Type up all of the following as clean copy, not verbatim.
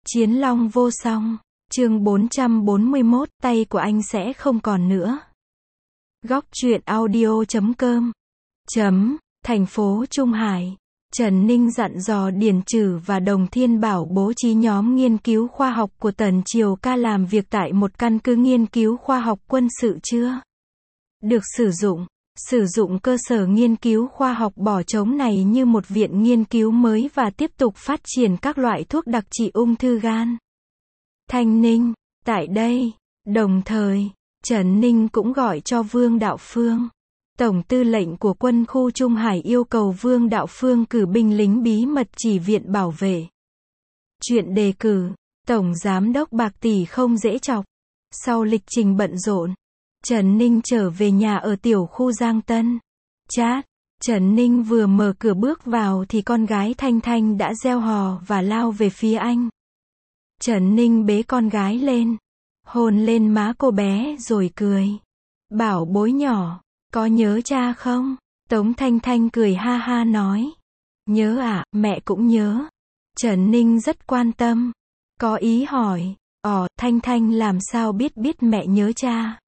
Chiến long vô song. Chương 441, tay của anh sẽ không còn nữa. Góc truyện audio.com. Thành phố Trung Hải. Trần Ninh dặn dò Điền Trử và Đồng Thiên Bảo bố trí nhóm nghiên cứu khoa học của Tần Triều Ca làm việc tại một căn cứ nghiên cứu khoa học quân sự chưa được sử dụng cơ sở nghiên cứu khoa học bỏ trống này như một viện nghiên cứu mới và tiếp tục phát triển các loại thuốc đặc trị ung thư gan. Thanh Ninh, tại đây, đồng thời, Trần Ninh cũng gọi cho Vương Đạo Phương. Tổng tư lệnh của quân khu Trung Hải yêu cầu Vương Đạo Phương cử binh lính bí mật chỉ viện bảo vệ. Chuyện đề cử, Tổng Giám đốc bạc tỷ không dễ chọc. Sau lịch trình bận rộn, Trần Ninh trở về nhà ở tiểu khu Giang Tân. Chát, Trần Ninh vừa mở cửa bước vào thì con gái Thanh Thanh đã reo hò và lao về phía anh. Trần Ninh bế con gái lên, hôn lên má cô bé rồi cười. Bảo bối nhỏ, có nhớ cha không? Tống Thanh Thanh cười ha ha nói. Nhớ ạ, mẹ cũng nhớ. Trần Ninh rất quan tâm. Có ý hỏi, Thanh Thanh làm sao biết mẹ nhớ cha?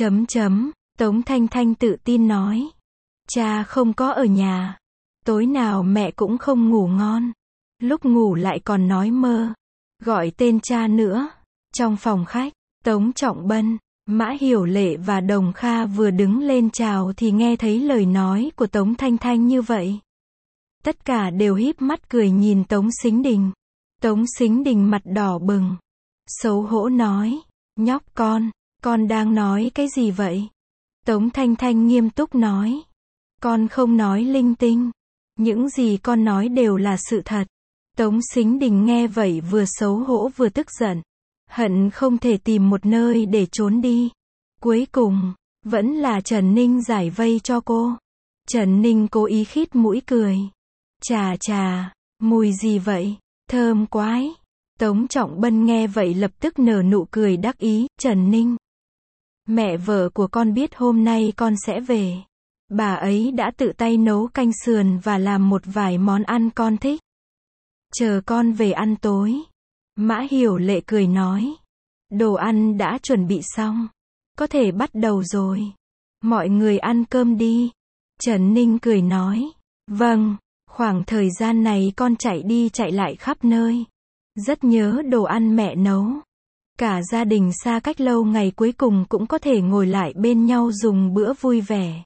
Tống Thanh Thanh tự tin nói. Cha không có ở nhà. Tối nào mẹ cũng không ngủ ngon. Lúc ngủ lại còn nói mơ. Gọi tên cha nữa. Trong phòng khách, Tống Trọng Bân, Mã Hiểu Lệ và Đồng Kha vừa đứng lên chào thì nghe thấy lời nói của Tống Thanh Thanh như vậy. Tất cả đều híp mắt cười nhìn Tống Sính Đình. Tống Sính Đình mặt đỏ bừng. Xấu hổ nói. Nhóc con đang nói cái gì vậy? Tống Thanh Thanh nghiêm túc nói. Con không nói linh tinh. Những gì con nói đều là sự thật. Tống Sính Đình nghe vậy vừa xấu hổ vừa tức giận. Hận không thể tìm một nơi để trốn đi. Cuối cùng, vẫn là Trần Ninh giải vây cho cô. Trần Ninh cố ý khít mũi cười. Chà, mùi gì vậy? Thơm quái. Tống Trọng Bân nghe vậy lập tức nở nụ cười đắc ý. Trần Ninh, mẹ vợ của con biết hôm nay con sẽ về. Bà ấy đã tự tay nấu canh sườn và làm một vài món ăn con thích. Chờ con về ăn tối. Mã Hiểu Lệ cười nói. Đồ ăn đã chuẩn bị xong. Có thể bắt đầu rồi. Mọi người ăn cơm đi. Trần Ninh cười nói. Vâng, khoảng thời gian này con chạy đi chạy lại khắp nơi. Rất nhớ đồ ăn mẹ nấu. Cả gia đình xa cách lâu ngày cuối cùng cũng có thể ngồi lại bên nhau dùng bữa vui vẻ.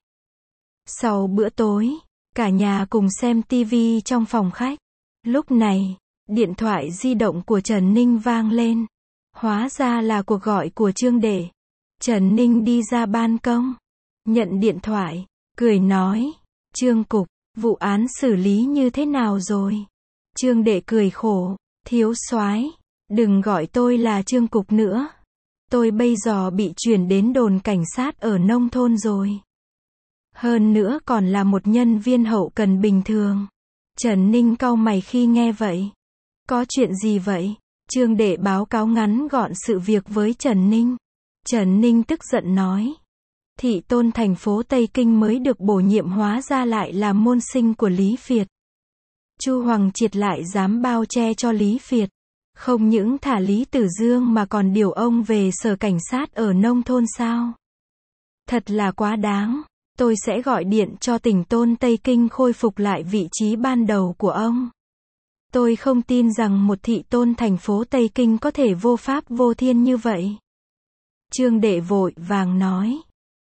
Sau bữa tối, cả nhà cùng xem tivi trong phòng khách. Lúc này, điện thoại di động của Trần Ninh vang lên. Hóa ra là cuộc gọi của Trương Đệ. Trần Ninh đi ra ban công, nhận điện thoại, cười nói. Trương Cục, vụ án xử lý như thế nào rồi? Trương Đệ cười khổ. Thiếu soái, đừng gọi tôi là Trương Cục nữa. Tôi bây giờ bị chuyển đến đồn cảnh sát ở nông thôn rồi. Hơn nữa còn là một nhân viên hậu cần bình thường. Trần Ninh cau mày khi nghe vậy. Có chuyện gì vậy? Trương Đệ báo cáo ngắn gọn sự việc với Trần Ninh. Trần Ninh tức giận nói. Thị tôn thành phố Tây Kinh mới được bổ nhiệm hóa ra lại là môn sinh của Lý Việt. Chu Hoàng Triệt lại dám bao che cho Lý Việt. Không những thả Lý Tử Dương mà còn điều ông về sở cảnh sát ở nông thôn sao? Thật là quá đáng. Tôi sẽ gọi điện cho tỉnh tôn Tây Kinh khôi phục lại vị trí ban đầu của ông. Tôi không tin rằng một thị tôn thành phố Tây Kinh có thể vô pháp vô thiên như vậy. Trương Đệ vội vàng nói.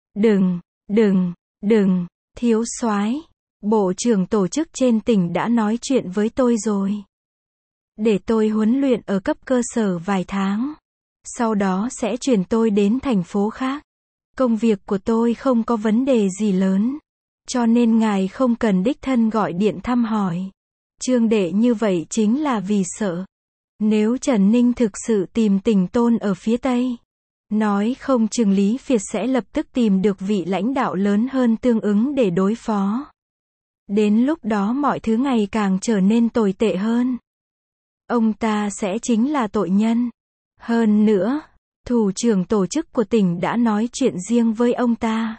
Đừng, thiếu soái. Bộ trưởng tổ chức trên tỉnh đã nói chuyện với tôi rồi. Để tôi huấn luyện ở cấp cơ sở vài tháng. Sau đó sẽ chuyển tôi đến thành phố khác. Công việc của tôi không có vấn đề gì lớn. Cho nên ngài không cần đích thân gọi điện thăm hỏi. Trương Đệ như vậy chính là vì sợ. Nếu Trần Ninh thực sự tìm tỉnh tôn ở phía Tây, nói không chừng Lý Việt sẽ lập tức tìm được vị lãnh đạo lớn hơn tương ứng để đối phó. Đến lúc đó mọi thứ ngày càng trở nên tồi tệ hơn. Ông ta sẽ chính là tội nhân. Hơn nữa, thủ trưởng tổ chức của tỉnh đã nói chuyện riêng với ông ta.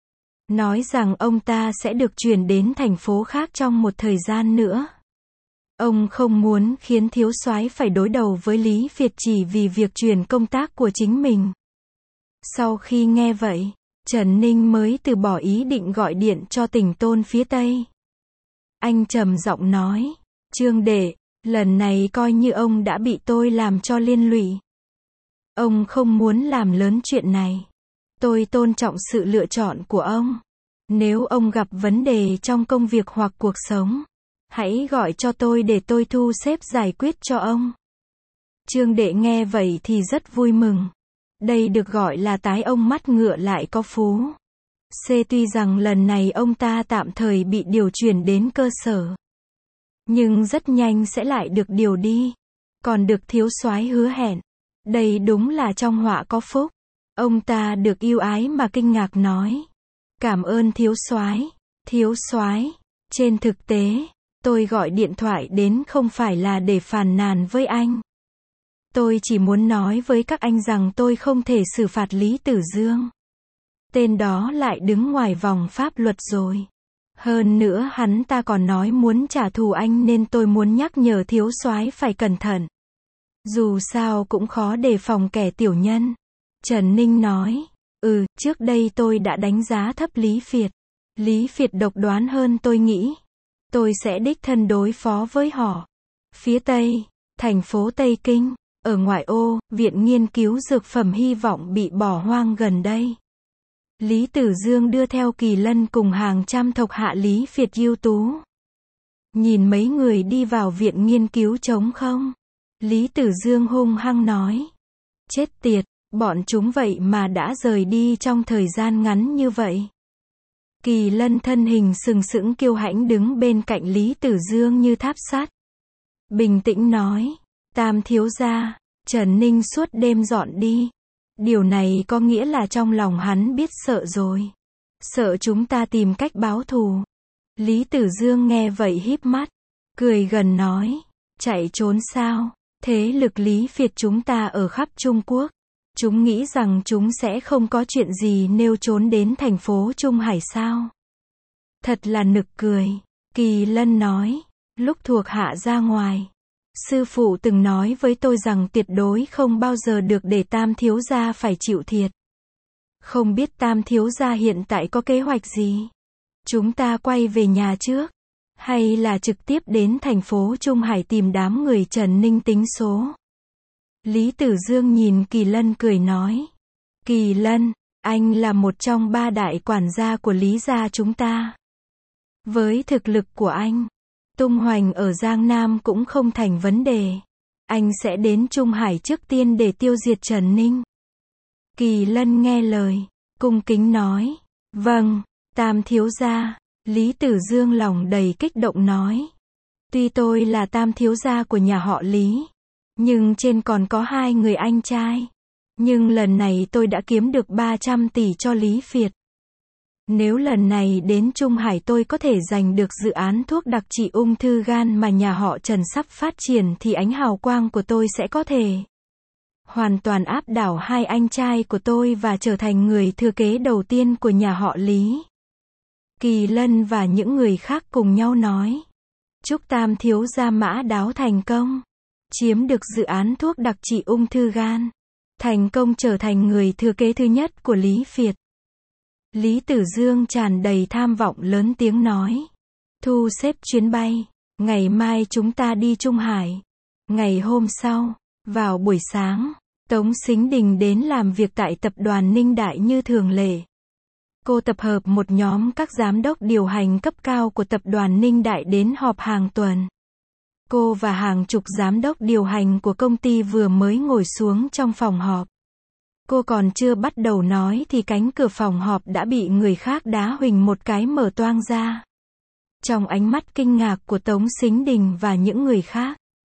Nói rằng ông ta sẽ được chuyển đến thành phố khác trong một thời gian nữa. Ông không muốn khiến thiếu soái phải đối đầu với Lý Việt chỉ vì việc chuyển công tác của chính mình. Sau khi nghe vậy, Trần Ninh mới từ bỏ ý định gọi điện cho Tỉnh Tôn phía Tây. Anh trầm giọng nói, Trương đệ, lần này coi như ông đã bị tôi làm cho liên lụy. Ông không muốn làm lớn chuyện này. Tôi tôn trọng sự lựa chọn của ông. Nếu ông gặp vấn đề trong công việc hoặc cuộc sống, hãy gọi cho tôi để tôi thu xếp giải quyết cho ông. Trương đệ nghe vậy thì rất vui mừng. Đây được gọi là tái ông mắt ngựa lại có phú. Tuy rằng lần này ông ta tạm thời bị điều chuyển đến cơ sở, nhưng rất nhanh sẽ lại được điều đi. Còn được thiếu soái hứa hẹn. Đây đúng là trong họa có phúc. Ông ta được yêu ái mà kinh ngạc nói. Cảm ơn thiếu soái. Thiếu soái, trên thực tế, tôi gọi điện thoại đến không phải là để phàn nàn với anh. Tôi chỉ muốn nói với các anh rằng tôi không thể xử phạt Lý Tử Dương. Tên đó lại đứng ngoài vòng pháp luật rồi. Hơn nữa hắn ta còn nói muốn trả thù anh nên tôi muốn nhắc nhở thiếu soái phải cẩn thận. Dù sao cũng khó đề phòng kẻ tiểu nhân. Trần Ninh nói, trước đây tôi đã đánh giá thấp Lý Việt. Lý Việt độc đoán hơn tôi nghĩ. Tôi sẽ đích thân đối phó với họ. Phía Tây, thành phố Tây Kinh, ở ngoại ô, viện nghiên cứu dược phẩm hy vọng bị bỏ hoang gần đây. Lý Tử Dương đưa theo Kỳ Lân cùng hàng trăm thuộc hạ Lý Việt ưu tú. Nhìn mấy người đi vào viện nghiên cứu trống không? Lý Tử Dương hung hăng nói. Chết tiệt, bọn chúng vậy mà đã rời đi trong thời gian ngắn như vậy. Kỳ Lân thân hình sừng sững kiêu hãnh đứng bên cạnh Lý Tử Dương như tháp sắt. Bình tĩnh nói, Tam thiếu gia, Trần Ninh suốt đêm dọn đi. Điều này có nghĩa là trong lòng hắn biết sợ rồi. Sợ chúng ta tìm cách báo thù. Lý Tử Dương nghe vậy híp mắt, cười gần nói, chạy trốn sao? Thế lực Lý Việt chúng ta ở khắp Trung Quốc. Chúng nghĩ rằng chúng sẽ không có chuyện gì nếu trốn đến thành phố Trung Hải sao? Thật là nực cười. Kỳ Lân nói, lúc thuộc hạ ra ngoài, sư phụ từng nói với tôi rằng tuyệt đối không bao giờ được để Tam thiếu gia phải chịu thiệt. Không biết Tam thiếu gia hiện tại có kế hoạch gì? Chúng ta quay về nhà trước, hay là trực tiếp đến thành phố Trung Hải tìm đám người Trần Ninh tính số? Lý Tử Dương nhìn Kỳ Lân cười nói. Kỳ Lân, anh là một trong 3 đại quản gia của Lý gia chúng ta. Với thực lực của anh, tung hoành ở Giang Nam cũng không thành vấn đề. Anh sẽ đến Trung Hải trước tiên để tiêu diệt Trần Ninh. Kỳ Lân nghe lời, cung kính nói. Vâng, Tam thiếu gia. Lý Tử Dương lòng đầy kích động nói. Tuy tôi là Tam thiếu gia của nhà họ Lý, nhưng trên còn có 2 người anh trai. Nhưng lần này tôi đã kiếm được 300 tỷ cho Lý Việt. Nếu lần này đến Trung Hải tôi có thể giành được dự án thuốc đặc trị ung thư gan mà nhà họ Trần sắp phát triển thì ánh hào quang của tôi sẽ có thể hoàn toàn áp đảo 2 anh trai của tôi và trở thành người thừa kế đầu tiên của nhà họ Lý. Kỳ Lân và những người khác cùng nhau nói. Chúc Tam thiếu gia mã đáo thành công. Chiếm được dự án thuốc đặc trị ung thư gan. Thành công trở thành người thừa kế thứ nhất của Lý Việt. Lý Tử Dương tràn đầy tham vọng lớn tiếng nói. Thu xếp chuyến bay. Ngày mai chúng ta đi Trung Hải. Ngày hôm sau, vào buổi sáng, Tống Sính Đình đến làm việc tại tập đoàn Ninh Đại như thường lệ. Cô tập hợp một nhóm các giám đốc điều hành cấp cao của tập đoàn Ninh Đại đến họp hàng tuần. Cô và hàng chục giám đốc điều hành của công ty vừa mới ngồi xuống trong phòng họp. Cô còn chưa bắt đầu nói thì cánh cửa phòng họp đã bị người khác đá huỳnh một cái mở toang ra. Trong ánh mắt kinh ngạc của Tống Sính Đình và những người khác,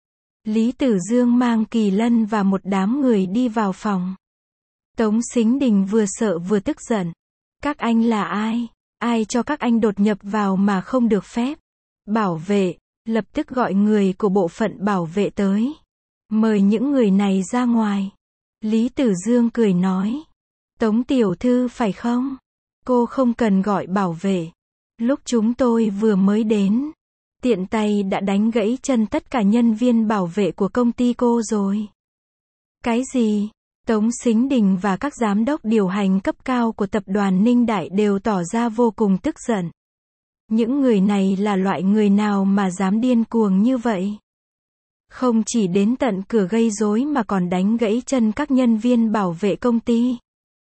Lý Tử Dương mang Kỳ Lân và một đám người đi vào phòng. Tống Sính Đình vừa sợ vừa tức giận. Các anh là ai? Ai cho các anh đột nhập vào mà không được phép? Bảo vệ, lập tức gọi người của bộ phận bảo vệ tới. Mời những người này ra ngoài. Lý Tử Dương cười nói. Tống tiểu thư phải không? Cô không cần gọi bảo vệ. Lúc chúng tôi vừa mới đến, Tiện tay đã đánh gãy chân tất cả nhân viên bảo vệ của công ty cô rồi. Cái gì? Tống Sính Đình và các giám đốc điều hành cấp cao của tập đoàn Ninh Đại đều tỏ ra vô cùng tức giận. Những người này là loại người nào mà dám điên cuồng như vậy? Không chỉ đến tận cửa gây rối mà còn đánh gãy chân các nhân viên bảo vệ công ty.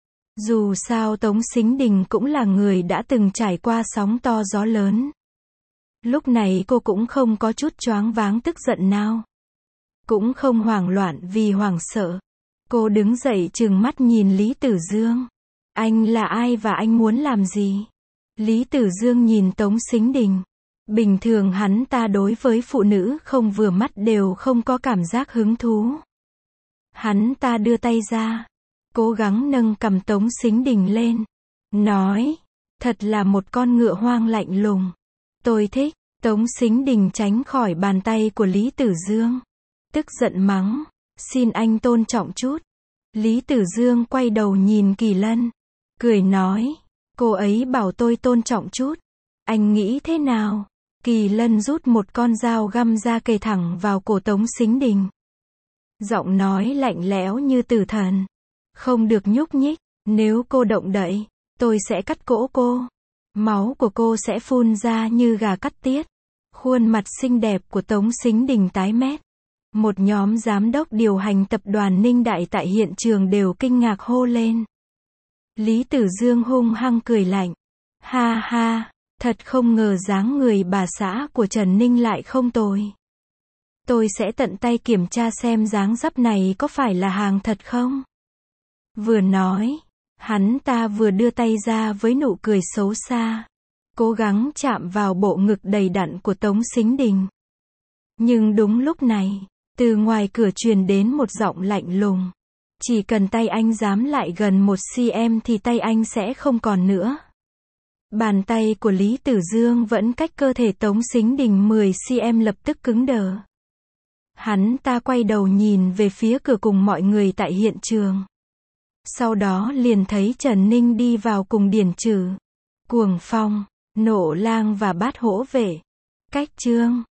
Dù sao Tống Sính Đình cũng là người đã từng trải qua sóng to gió lớn. Lúc này cô cũng không có chút choáng váng tức giận nào. Cũng không hoảng loạn vì hoảng sợ. Cô đứng dậy trừng mắt nhìn Lý Tử Dương. Anh là ai và anh muốn làm gì? Lý Tử Dương nhìn Tống Sính Đình. Bình thường hắn ta đối với phụ nữ không vừa mắt đều không có cảm giác hứng thú. Hắn ta đưa tay ra, cố gắng nâng cằm Tống Sính Đình lên. Nói, thật là một con ngựa hoang lạnh lùng. Tôi thích. Tống Sính Đình tránh khỏi bàn tay của Lý Tử Dương. Tức giận mắng, xin anh tôn trọng chút. Lý Tử Dương quay đầu nhìn Kỳ Lân. Cười nói, cô ấy bảo tôi tôn trọng chút. Anh nghĩ thế nào? Kỳ Lân rút một con dao găm ra kề thẳng vào cổ Tống Sính Đình. Giọng nói lạnh lẽo như tử thần. Không được nhúc nhích, nếu cô động đậy, tôi sẽ cắt cổ cô. Máu của cô sẽ phun ra như gà cắt tiết. Khuôn mặt xinh đẹp của Tống Sính Đình tái mét. Một nhóm giám đốc điều hành tập đoàn Ninh Đại tại hiện trường đều kinh ngạc hô lên. Lý Tử Dương hung hăng cười lạnh. Ha ha, thật không ngờ dáng người bà xã của Trần Ninh lại không tồi. Tôi sẽ tận tay kiểm tra xem dáng dấp này có phải là hàng thật không. Vừa nói, hắn ta vừa đưa tay ra với nụ cười xấu xa. Cố gắng chạm vào bộ ngực đầy đặn của Tống Sính Đình. Nhưng đúng lúc này, từ ngoài cửa truyền đến một giọng lạnh lùng. Chỉ cần tay anh dám lại gần 1 cm thì tay anh sẽ không còn nữa. Bàn tay của Lý Tử Dương vẫn cách cơ thể Tống Sính Đình 10 cm lập tức cứng đờ. Hắn ta quay đầu nhìn về phía cửa cùng mọi người tại hiện trường. Sau đó liền thấy Trần Ninh đi vào cùng Điển Trừ, Cuồng Phong, Nộ Lang và Bát Hổ Vệ. Cách chương